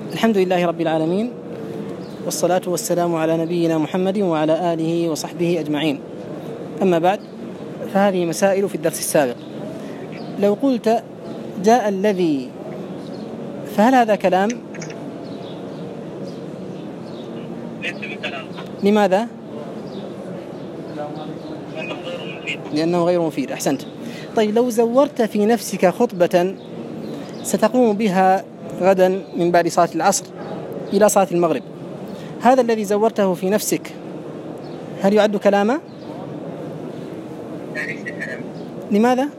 الحمد لله رب العالمين، والصلاة والسلام على نبينا محمد وعلى آله وصحبه أجمعين. أما بعد، فهذه مسائل في الدرس السابق. لو قلت جاء الذي، فهل هذا كلام؟ لماذا؟ لأنه غير مفيد. أحسنت. طيب، لو زورت في نفسك خطبة ستقوم بها غدا من بعد صلاة العصر إلى صلاة المغرب، هذا الذي زورته في نفسك هل يعد كلاما؟ لماذا؟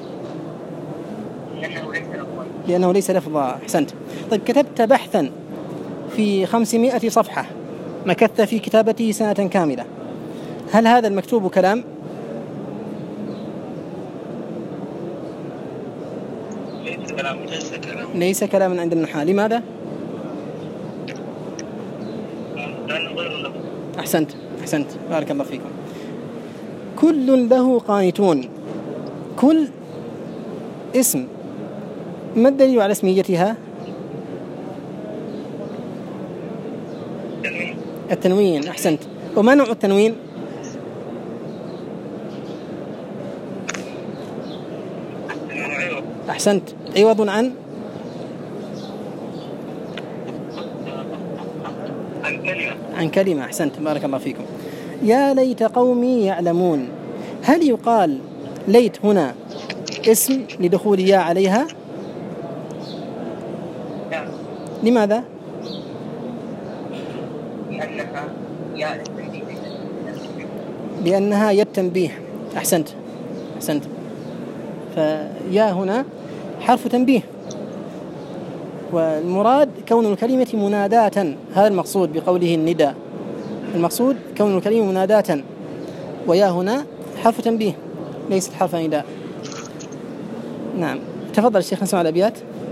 لأنه ليس لفظا. أحسنت. طيب، كتبت بحثا في 500 صفحة، مكثت في كتابته سنة كاملة، هل هذا المكتوب كلام؟ ليس كلاما عند النحاة. لماذا؟ أحسنت. بارك الله فيكم. كل له قانتون. كل اسم، ما الدليل على اسميتها؟ التنوين. أحسنت. وما نوع التنوين؟ أحسنت. عوض عن كلمة. أحسنت. بارك الله فيكم. يا ليت قومي يعلمون، هل يقال ليت هنا اسم لدخول يا عليها؟ لماذا؟ لأنها يا التنبيه. أحسنت. فيا هنا حرف تنبيه، والمراد كون الكلمة مناداة، هذا المقصود بقوله النداء، المقصود كون الكلمة مناداة، ويا هنا حرف تنبيه ليست حرف نداء. نعم، تفضل الشيخ، نسمع الأبيات.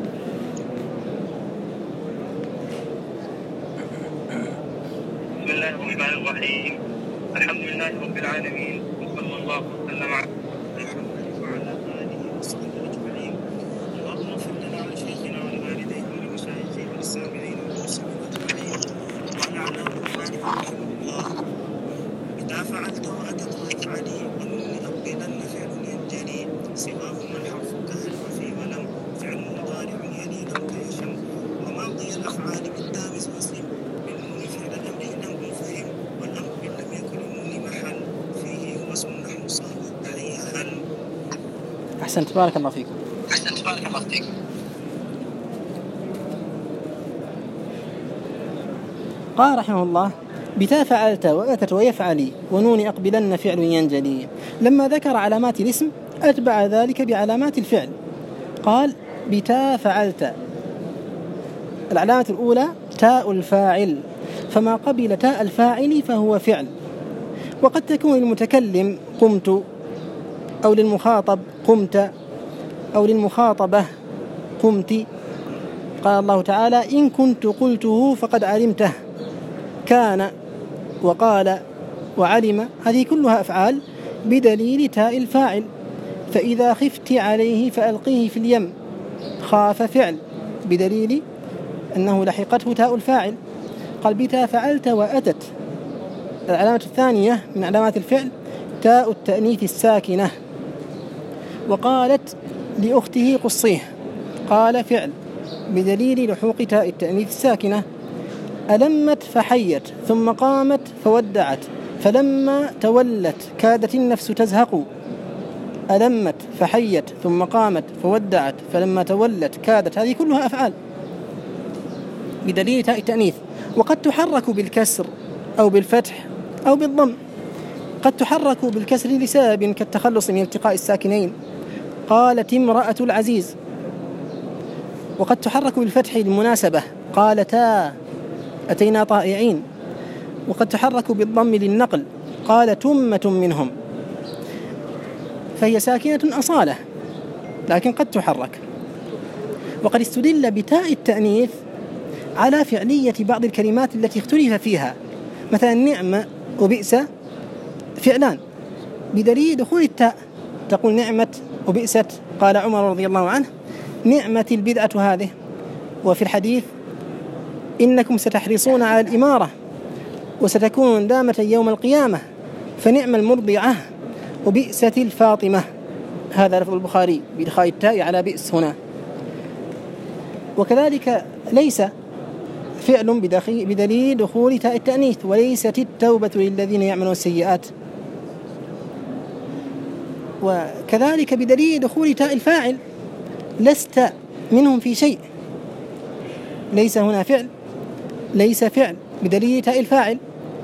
بسم الله الرحمن الرحيم، الحمد لله رب العالمين، وصلى الله وسلم على وعلى آله وصحبه أجمعين. اللهم اغفر لنا ولشيخنا ولوالديه ولمشايخه وللسامعين والمسلمين أجمعين، وعلى الرحمن رحمه الله. إذا فعلت وأتت وافعلي ولنؤبدن فعل ينجلي، سواهما الحرف كهل وفي ولم، فعل مضارع يلي لم كيشم، وماضي الأفعال بالتامس مسلم، بالنون فعل الأمر لم فهم، والأمر لم يكن النون محل، فيه هو اسم نحو صار والتحية هل. أحسنت. بارك الله فيكم. قال رحمه الله: بتا فعلت وأتت ويفعلي ونون أقبلن فعل ينجلي. لما ذكر علامات الاسم أتبع ذلك بعلامات الفعل. قال: بتا فعلت، العلامة الأولى تاء الفاعل، فما قبل تاء الفاعل فهو فعل. وقد تكون للمتكلم قمت، أو للمخاطب قمت، أو للمخاطبة قمت. قال الله تعالى: إن كنت قلته فقد علمته. كان وقال وعلم، هذه كلها أفعال بدليل تاء الفاعل. فإذا خفت عليه فألقيه في اليم، خاف فعل بدليل أنه لحقته تاء الفاعل. قال: بتا فعلت وأتت. العلامة الثانية من علامات الفعل تاء التأنيث الساكنة. وقالت لأخته قصيه، قال فعل بدليل لحوق تاء التأنيث الساكنة. ألمت فحيت، ثم قامت فودعت، فلما تولت كادت النفس تزهق. ألمت فحيت ثم قامت فودعت فلما تولت كادت، هذه كلها أفعال بدليل تاء التأنيث. وقد تحرك بالكسر أو بالفتح أو بالضم. قد تحرك بالكسر لسبب كالتخلص من التقاء الساكنين، قالت امرأة العزيز. وقد تحرك بالفتح للمناسبة، قالتا أتينا طائعين. وقد تحرك بالضم للنقل، قال تمة منهم. فهي ساكنة أصالة، لكن قد تحرك. وقد استدل بتاء التأنيث على فعلية بعض الكلمات التي اختلف فيها، مثلا نعم وبئس فعلان بدليل دخول التاء. تقول نعمة وبئست، قال عمر رضي الله عنه: نعمة البدعة هذه. وفي الحديث إنكم ستحرصون على الإمارة وستكون دامة يوم القيامة، فنعم المرضعة وبئست الفاطمة. هذا لفظ البخاري بإدخال التاء على بئس هنا. وكذلك ليس فعل بدليل دخول تاء التأنيث، وليست التوبة للذين يعملون السيئات. وكذلك بدليل دخول تاء الفاعل، لست منهم في شيء. ليس هنا فعل، ليس فعل بدليل تاء الفاعل.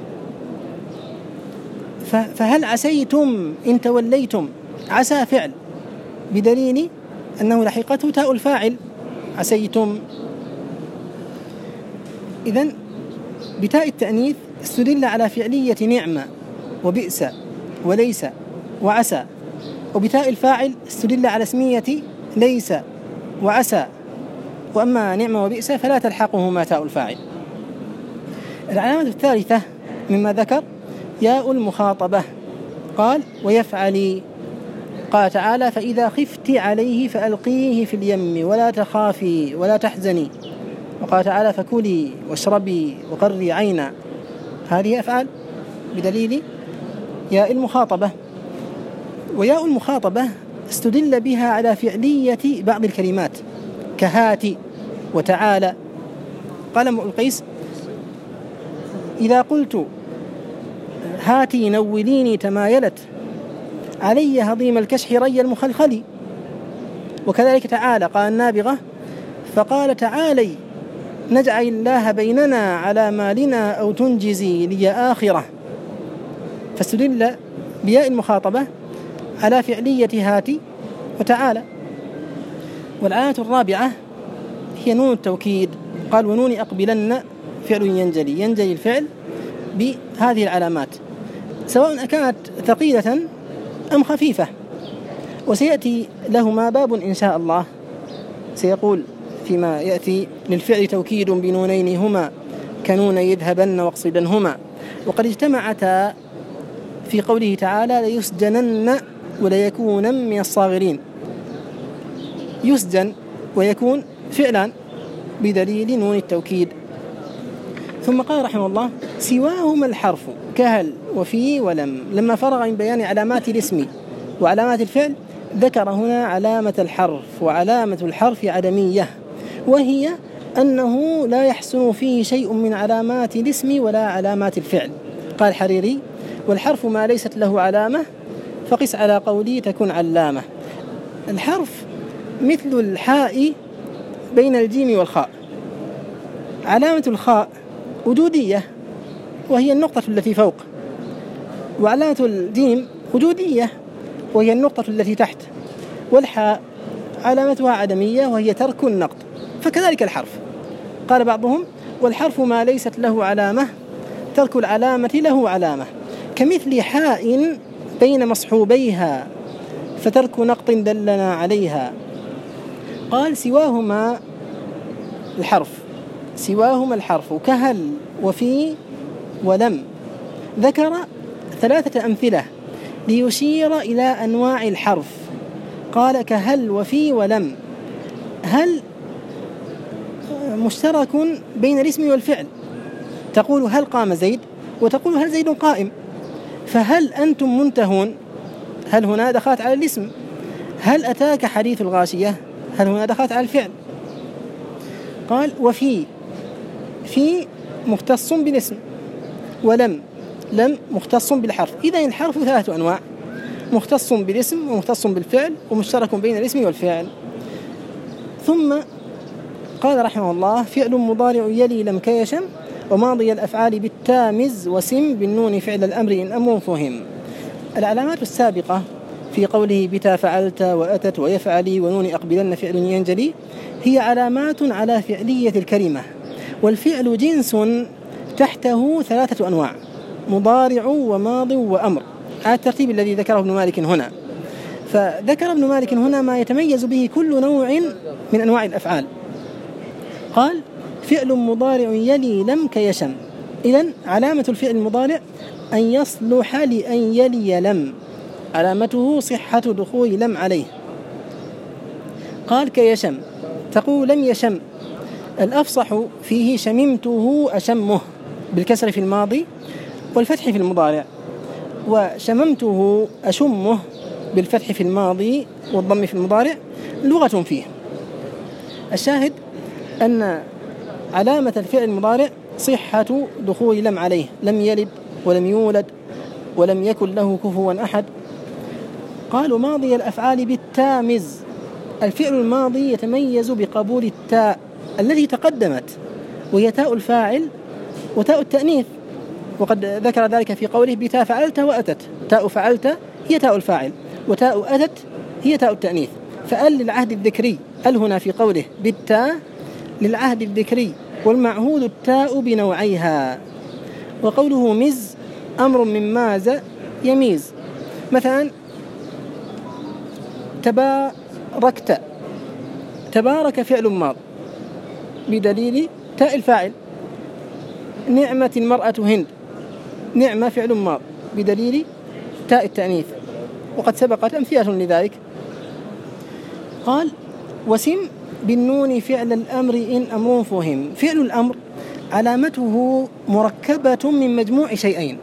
فهل عسيتم إن توليتم؟ عسى فعل بدليل أنه لحقته تاء الفاعل عسيتم. إذن بتاء التأنيث استدل على فعلية نعمة وبئس وليس وعسى، وبتاء الفاعل استدل على اسمية ليس وعسى، وأما نعمة وبئس فلا تلحقهما تاء الفاعل. العلامة الثالثة مما ذكر ياء المخاطبة. قال ويفعلي. قال تعالى فإذا خفت عليه فألقيه في اليم ولا تخافي ولا تحزني. وقال تعالى فكلي واشربي وقري عينا. هذه أفعال بدليل ياء المخاطبة. وياء المخاطبة استدل بها على فعلية بعض الكلمات كهاتي وتعالى. قال امرؤ القيس إذا قلت هاتي نوليني تمايلت علي هضيم الكشح ري المخلخل. وكذلك تعالى قال النابغة فقال تعالي نجعل الله بيننا على مالنا أو تنجزي لي آخرة. فاستدل بياء المخاطبة على فعلية هاتي وتعالى. والعلامة الرابعة هي نون التوكيد. قال ونون أقبلن فعل ينجلي الفعل بهذه العلامات سواء كانت ثقيلة أم خفيفة. وسيأتي لهما باب إن شاء الله سيقول فيما يأتي للفعل توكيد بنونين هما كنون يذهبن واقصدنهما. وقد اجتمعتا في قوله تعالى ليسجنن وليكونن من الصاغرين. يسجن ويكون فعلا بدليل نون التوكيد. ثم قال رحمه الله سواهما الحرف كهل وفي ولم. لما فرغ من بيان علامات الاسم وعلامات الفعل ذكر هنا علامة الحرف. وعلامة الحرف عدمية، وهي أنه لا يحسن فيه شيء من علامات الاسم ولا علامات الفعل. قال الحريري والحرف ما ليست له علامة فقس على قولي تكون علامة. الحرف مثل الحاء بين الجيم والخاء. علامة الخاء وجودية وهي النقطة التي فوق، وعلامة الجيم وجودية وهي النقطة التي تحت، والحاء علامتها عدمية وهي ترك النقط. فكذلك الحرف. قال بعضهم والحرف ما ليست له علامة ترك العلامة له علامة، كمثل حاء بين مصحوبيها فترك نقط دلنا عليها. قال سواهما الحرف كهل وفي ولم. ذكر 3 أمثلة ليشير إلى أنواع الحرف. قال كهل وفي ولم. هل مشترك بين الاسم والفعل، تقول هل قام زيد وتقول هل زيد قائم. فهل أنتم منتهون، هل هنا دخلت على الاسم. هل أتاك حديث الغاشية، هل هنا دخلت على الفعل. قال وفي مختص بالاسم، ولم مختص بالحرف. إذن الحرف 3 أنواع: مختص بالاسم ومختص بالفعل ومشترك بين الاسم والفعل. ثم قال رحمه الله فعل مضارع يلي لم كيشم وماضي الأفعال بالتامز وسم بالنون فعل الأمر إن أمر فهم. العلامات السابقة في قوله بتا فعلت وأتت ويفعلي ونون أقبلن فعل ينجلي هي علامات على فعلية الكلمة. والفعل جنس تحته 3 أنواع: مضارع وماض وأمر، على الترتيب الذي ذكره ابن مالك هنا. فذكر ابن مالك هنا ما يتميز به كل نوع من أنواع الأفعال. قال فعل مضارع يلي لم كيشم. إذن علامة الفعل المضارع أن يصلح لأن يلي لم، علامته صحة دخول لم عليه. قال كيشم، تقول لم يشم الأفصح فيه شممته أشمه بالكسر في الماضي والفتح في المضارع، وشممته أشمه بالفتح في الماضي والضم في المضارع لغة فيه. الشاهد أن علامة الفعل المضارع صحة دخول لم عليه، لم يلد ولم يولد ولم يكن له كفوا أحد. قالوا ماضي الأفعال بالتامز، الفعل الماضي يتميز بقبول التاء التي تقدمت، وهي تاء الفاعل وتاء التأنيث، وقد ذكر ذلك في قوله بتاء فعلت وأتت. تاء فعلت هي تاء الفاعل، وتاء أتت هي تاء التأنيث. فأل للعهد الذكري، أل هنا في قوله بالتاء للعهد الذكري، والمعهود التاء بنوعيها. وقوله مز أمر من ماز يميز. مثلا تباركت، تبارك فعل ماض بدليل تاء الفاعل. نعمة المرأة هند، نعمة فعل ماض بدليل تاء التأنيث، وقد سبقت أمثلة لذلك. قال وسم بالنون فعل الأمر إن أمر فهم. فعل الأمر علامته مركبة من مجموع شيئين،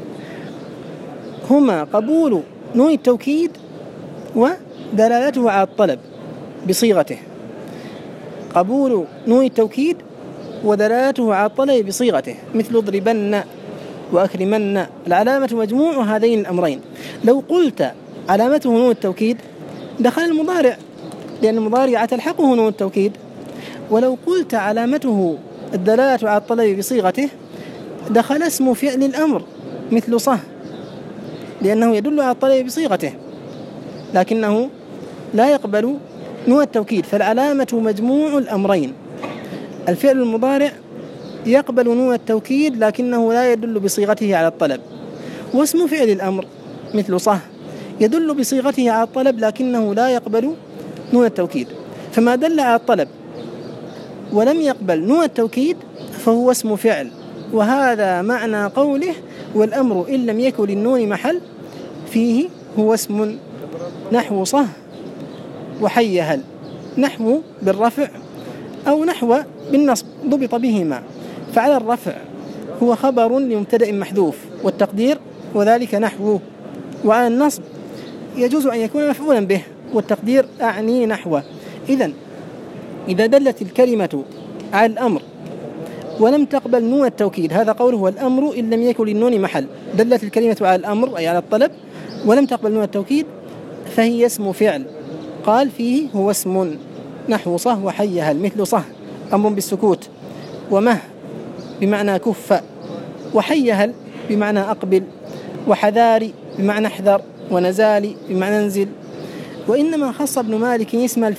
هما قبول نون التوكيد ودلالته على الطلب بصيغته. قبول نون التوكيد ودلالته على الطلب بصيغته، مثل اضربن وأكرمن، العلامة مجموع هذين الأمرين. لو قلت علامته نون التوكيد دخل المضارع، لأن المضارع تلحقه نون التوكيد. ولو قلت علامته الدلالة على الطلب بصيغته دخل اسم فعل الأمر مثل صه، لأنه يدل على الطلب بصيغته لكنه لا يقبل نون التوكيد. فالعلامة مجموع الأمرين، الفعل المضارع يقبل نون التوكيد لكنه لا يدل بصيغته على الطلب، واسم فعل الأمر مثل صه يدل بصيغته على الطلب لكنه لا يقبل نون التوكيد. فما دل على الطلب ولم يقبل نون التوكيد فهو اسم فعل. وهذا معنى قوله والأمر إن لم يكن للنون محل فيه هو اسم، نحو صه وحيهل، نحو بالرفع أو نحو بالنصب ضبط بهما. فعلى الرفع هو خبر لمبتدأ محذوف والتقدير وذلك نحو، وعلى النصب يجوز أن يكون مفعولا به والتقدير أعني نحوه. إذا دلت الكلمة على الأمر ولم تقبل نون التوكيد، هذا قوله والأمر إن لم يكن للنون محل، دلت الكلمة على الأمر أي على الطلب ولم تقبل نون التوكيد فهي اسم فعل. قال فيه هو اسم، نحو صه وحيهل، مثل صه أمر بالسكوت، ومه بمعنى كف، وحيهل بمعنى أقبل، وحذاري بمعنى احذر، ونزالي بمعنى انزل. وإنما خص ابن مالك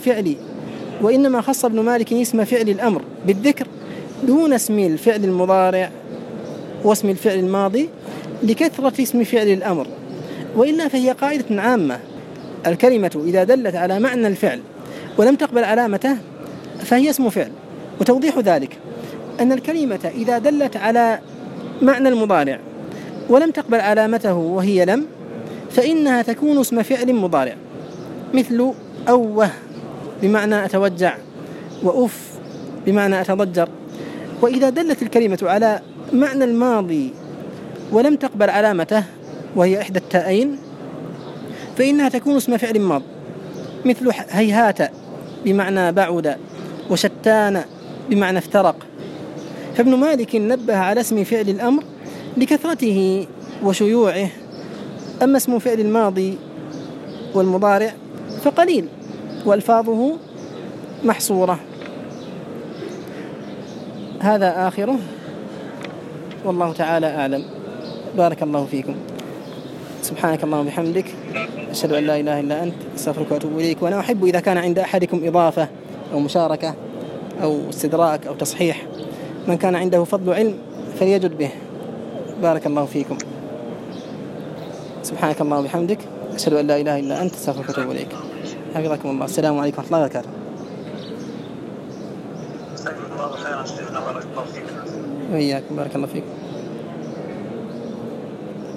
اسم فعل الأمر بالذكر دون اسم الفعل المضارع واسم الفعل الماضي لكثرة اسم فعل الأمر، وإلا فهي قاعدة عامة: الكلمة إذا دلت على معنى الفعل ولم تقبل علامته فهي اسم فعل. وتوضيح ذلك أن الكلمة إذا دلت على معنى المضارع ولم تقبل علامته وهي لم، فإنها تكون اسم فعل مضارع، مثل أوه بمعنى أتوجع، وأف بمعنى أتضجر. وإذا دلت الكلمة على معنى الماضي ولم تقبل علامته وهي إحدى التاءين فإنها تكون اسم فعل ماض، مثل هيهات بمعنى بعد، وشتان بمعنى افترق. فابن مالك نبه على اسم فعل الأمر لكثرته وشيوعه، أما اسم فعل الماضي والمضارع فقليل وألفاظه محصورة. هذا آخره، والله تعالى أعلم. بارك الله فيكم. سبحانك اللهم وبحمدك، أشهد أن لا إله إلا أنت، أستغفرك وأتوب إليك. وأنا أحب إذا كان عند أحدكم إضافة أو مشاركة أو استدراك أو تصحيح، من كان عنده فضل علم فليجد به. بارك الله فيكم. سبحانك اللهم وبحمدك، أشهد أن لا إله إلا أنت، أستغفرك وأتوب إليك. حفظكم الله. السلام عليكم ورحمة الله وبركاته. وإياكم. بارك الله فيكم.